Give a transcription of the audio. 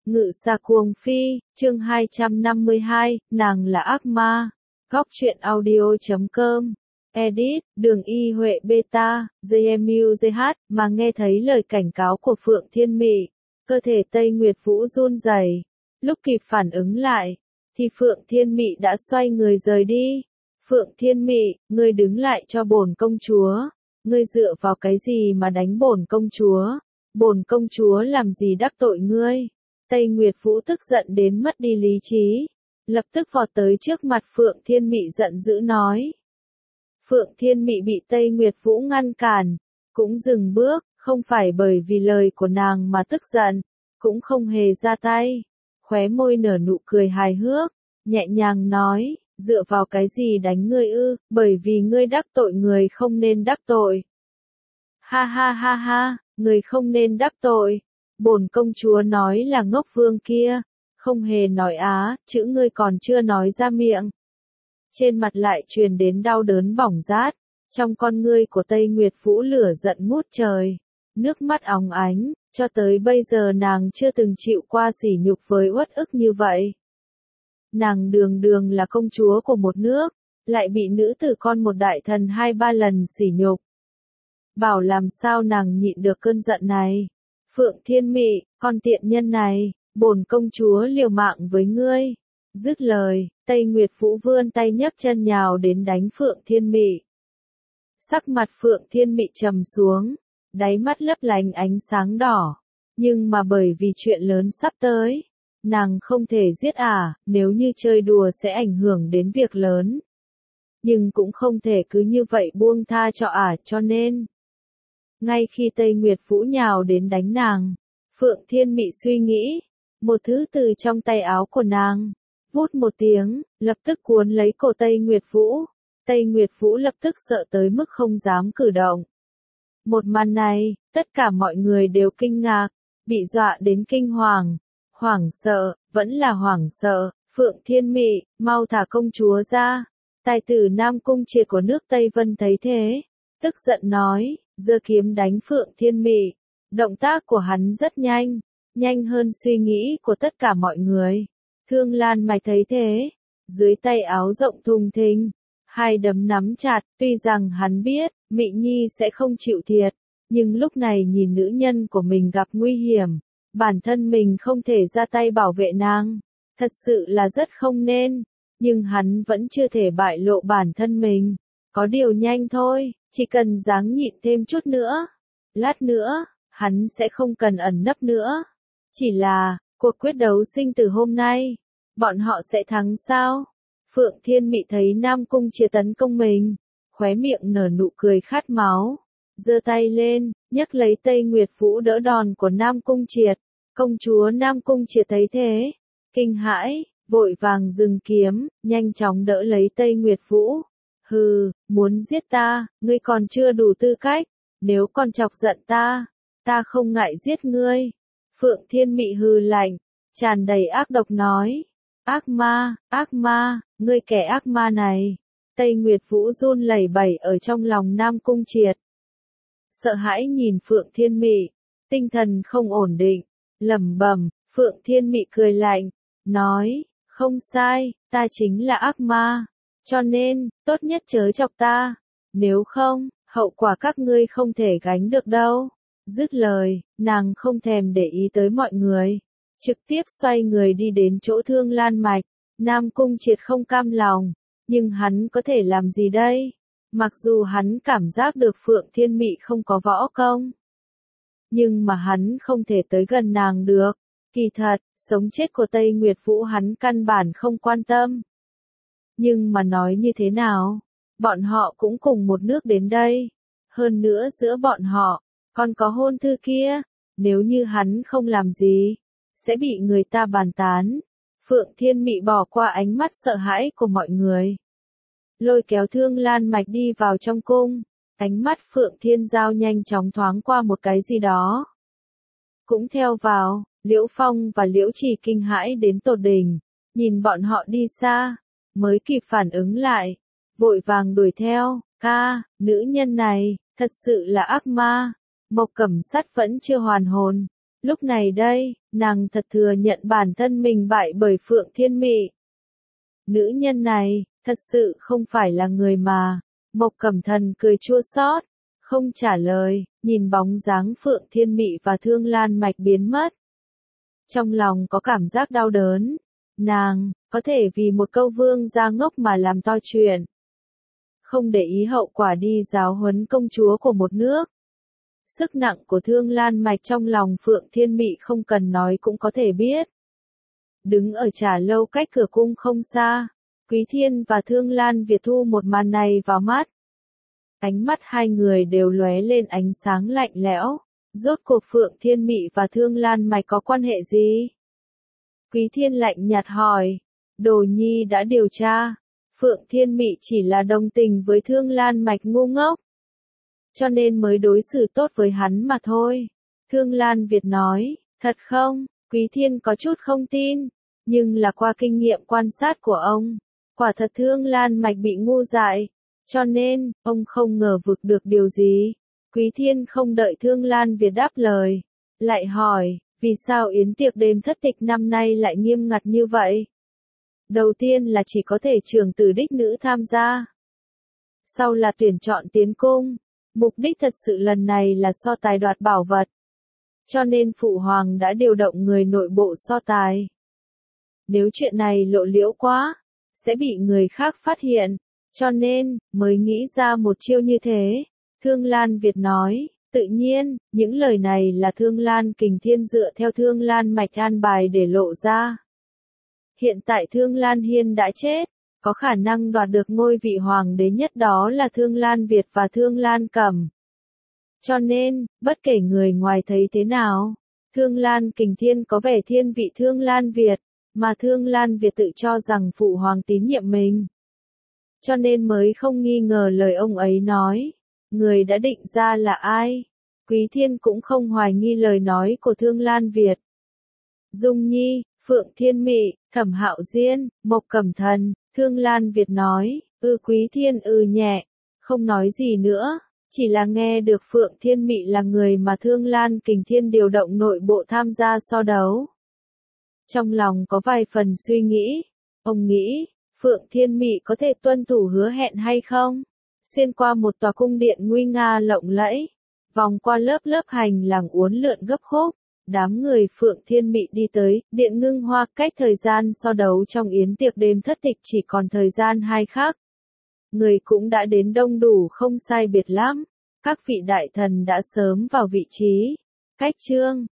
Ngự xa cuồng phi, chương 252, nàng là ác ma. Góc truyện audio.com. Edit, Đường Y Huệ Beta, JMUZH, mà nghe thấy lời cảnh cáo của Phượng Thiên Mị. Cơ thể Tây Nguyệt Vũ run rẩy. Lúc kịp phản ứng lại, thì Phượng Thiên Mị đã xoay người rời đi. Phượng Thiên Mị, ngươi đứng lại cho bổn công chúa. Ngươi dựa vào cái gì mà đánh bổn công chúa? Bổn công chúa làm gì đắc tội ngươi? Tây Nguyệt Vũ tức giận đến mất đi lý trí, lập tức vọt tới trước mặt Phượng Thiên Mị giận dữ nói. Phượng Thiên Mị bị Tây Nguyệt Vũ ngăn cản, cũng dừng bước, không phải bởi vì lời của nàng mà tức giận, cũng không hề ra tay, khóe môi nở nụ cười hài hước, nhẹ nhàng nói, dựa vào cái gì đánh ngươi ư, bởi vì ngươi đắc tội người không nên đắc tội. Ha ha ha ha, người không nên đắc tội. Bổn công chúa nói là ngốc vương kia, không hề nói á, chữ ngươi còn chưa nói ra miệng. Trên mặt lại truyền đến đau đớn bỏng rát, trong con ngươi của Tây Nguyệt Vũ lửa giận ngút trời, nước mắt óng ánh, cho tới bây giờ nàng chưa từng chịu qua sỉ nhục với uất ức như vậy. Nàng đường đường là công chúa của một nước, lại bị nữ tử con một đại thần 2-3 lần sỉ nhục. Bảo làm sao nàng nhịn được cơn giận này. Phượng Thiên Mị, con tiện nhân này, bổn công chúa liều mạng với ngươi. Dứt lời, Tây Nguyệt Vũ vươn tay nhấc chân nhào đến đánh Phượng Thiên Mị. Sắc mặt Phượng Thiên Mị trầm xuống, đáy mắt lấp lánh ánh sáng đỏ. Nhưng mà bởi vì chuyện lớn sắp tới, nàng không thể giết nếu như chơi đùa sẽ ảnh hưởng đến việc lớn. Nhưng cũng không thể cứ như vậy buông tha cho cho nên. Ngay khi Tây Nguyệt Vũ nhào đến đánh nàng, Phượng Thiên Mị suy nghĩ, một thứ từ trong tay áo của nàng, vút một tiếng, lập tức cuốn lấy cổ Tây Nguyệt Vũ. Tây Nguyệt Vũ lập tức sợ tới mức không dám cử động. Một màn này, tất cả mọi người đều kinh ngạc, bị dọa đến kinh hoàng, hoảng sợ, vẫn là hoảng sợ. Phượng Thiên Mị, mau thả công chúa ra. Tài tử Nam Cung Triệt của nước Tây Vân thấy thế, tức giận nói, giơ kiếm đánh Phượng Thiên Mị. Động tác của hắn rất nhanh, nhanh hơn suy nghĩ của tất cả mọi người. Thương Lan Mạch thấy thế, dưới tay áo rộng thùng thình, hai đấm nắm chặt, tuy rằng hắn biết, Mị Nhi sẽ không chịu thiệt, nhưng lúc này nhìn nữ nhân của mình gặp nguy hiểm, bản thân mình không thể ra tay bảo vệ nàng, thật sự là rất không nên, nhưng hắn vẫn chưa thể bại lộ bản thân mình. Có điều nhanh thôi, chỉ cần ráng nhịn thêm chút nữa, lát nữa, hắn sẽ không cần ẩn nấp nữa. Chỉ là, cuộc quyết đấu sinh tử hôm nay, bọn họ sẽ thắng sao? Phượng Thiên Mị thấy Nam Cung Triệt tấn công mình, khóe miệng nở nụ cười khát máu, giơ tay lên, nhấc lấy Tây Nguyệt Vũ đỡ đòn của Nam Cung Triệt. Công chúa Nam Cung Triệt thấy thế, kinh hãi, vội vàng dừng kiếm, nhanh chóng đỡ lấy Tây Nguyệt Vũ. Hừ, muốn giết ta, ngươi còn chưa đủ tư cách, nếu còn chọc giận ta không ngại giết ngươi. Phượng Thiên Mị hừ lạnh, tràn đầy ác độc nói, ác ma, ngươi kẻ ác ma này. Tây Nguyệt Vũ run lẩy bẩy ở trong lòng Nam Cung Triệt. Sợ hãi nhìn Phượng Thiên Mị, tinh thần không ổn định, lẩm bẩm. Phượng Thiên Mị cười lạnh, nói, không sai, ta chính là ác ma. Cho nên, tốt nhất chớ chọc ta, nếu không, hậu quả các ngươi không thể gánh được đâu. Dứt lời, nàng không thèm để ý tới mọi người, trực tiếp xoay người đi đến chỗ Thương Lan Mạch. Nam Cung Triệt không cam lòng, nhưng hắn có thể làm gì đây? Mặc dù hắn cảm giác được Phượng Thiên Mị không có võ công, nhưng mà hắn không thể tới gần nàng được. Kỳ thật, sống chết của Tây Nguyệt Vũ hắn căn bản không quan tâm. Nhưng mà nói như thế nào, bọn họ cũng cùng một nước đến đây. Hơn nữa giữa bọn họ, còn có hôn thư kia, nếu như hắn không làm gì, sẽ bị người ta bàn tán. Phượng Thiên Mị bỏ qua ánh mắt sợ hãi của mọi người, lôi kéo Thương Lan Mạch đi vào trong cung. Ánh mắt Phượng Thiên Giao nhanh chóng thoáng qua một cái gì đó, cũng theo vào. Liễu Phong và Liễu Trì kinh hãi đến tột đỉnh, nhìn bọn họ đi xa, mới kịp phản ứng lại, vội vàng đuổi theo. Nữ nhân này, thật sự là ác ma. Mộc Cẩm Sắt vẫn chưa hoàn hồn, lúc này đây, nàng thật thừa nhận bản thân mình bại bởi Phượng Thiên Mị. Nữ nhân này, thật sự không phải là người mà. Mộc Cẩm Thần cười chua xót, không trả lời, nhìn bóng dáng Phượng Thiên Mị và Thương Lan Mạch biến mất. Trong lòng có cảm giác đau đớn. Nàng, có thể vì một câu vương gia ngốc mà làm to chuyện. Không để ý hậu quả đi giáo huấn công chúa của một nước. Sức nặng của Thương Lan Mạch trong lòng Phượng Thiên Mị không cần nói cũng có thể biết. Đứng ở trà lâu cách cửa cung không xa, Quý Thiên và Thương Lan Việt thu một màn này vào mắt. Ánh mắt hai người đều lóe lên ánh sáng lạnh lẽo. Rốt cuộc Phượng Thiên Mị và Thương Lan Mạch có quan hệ gì? Quý Thiên lạnh nhạt hỏi. Đồ nhi đã điều tra. Phượng Thiên Mị chỉ là đồng tình với Thương Lan Mạch ngu ngốc. Cho nên mới đối xử tốt với hắn mà thôi. Thương Lan Việt nói. Thật không? Quý Thiên có chút không tin. Nhưng là qua kinh nghiệm quan sát của ông. Quả thật Thương Lan Mạch bị ngu dại. Cho nên, ông không ngờ vực được điều gì. Quý Thiên không đợi Thương Lan Việt đáp lời. Lại hỏi, vì sao yến tiệc đêm thất tịch năm nay lại nghiêm ngặt như vậy? Đầu tiên là chỉ có thể trưởng tử đích nữ tham gia. Sau là tuyển chọn tiến cung. Mục đích thật sự lần này là so tài đoạt bảo vật. Cho nên Phụ Hoàng đã điều động người nội bộ so tài. Nếu chuyện này lộ liễu quá, sẽ bị người khác phát hiện. Cho nên, mới nghĩ ra một chiêu như thế. Thương Lan Việt nói, tự nhiên, những lời này là Thương Lan Kình Thiên dựa theo Thương Lan Mạch an bài để lộ ra. Hiện tại Thương Lan Hiên đã chết, có khả năng đoạt được ngôi vị hoàng đế nhất đó là Thương Lan Việt và Thương Lan Cẩm. Cho nên, bất kể người ngoài thấy thế nào, Thương Lan Kình Thiên có vẻ thiên vị Thương Lan Việt, mà Thương Lan Việt tự cho rằng Phụ Hoàng tín nhiệm mình. Cho nên mới không nghi ngờ lời ông ấy nói. Người đã định ra là ai? Quý Thiên cũng không hoài nghi lời nói của Thương Lan Việt. Dung Nhi, Phượng Thiên Mị, Thẩm Hạo Diên, Mộc Cẩm Thần, Thương Lan Việt nói, Quý Thiên nhẹ, không nói gì nữa, chỉ là nghe được Phượng Thiên Mị là người mà Thương Lan Kình Thiên điều động nội bộ tham gia so đấu. Trong lòng có vài phần suy nghĩ, ông nghĩ, Phượng Thiên Mị có thể tuân thủ hứa hẹn hay không? Xuyên qua một tòa cung điện nguy nga lộng lẫy, vòng qua lớp lớp hành lang uốn lượn gấp khúc, đám người Phượng Thiên Mị đi tới Điện Ngưng Hoa, cách thời gian so đấu trong yến tiệc đêm thất tịch chỉ còn thời gian 2 khắc. Người cũng đã đến đông đủ không sai biệt lắm, các vị đại thần đã sớm vào vị trí. Cách chương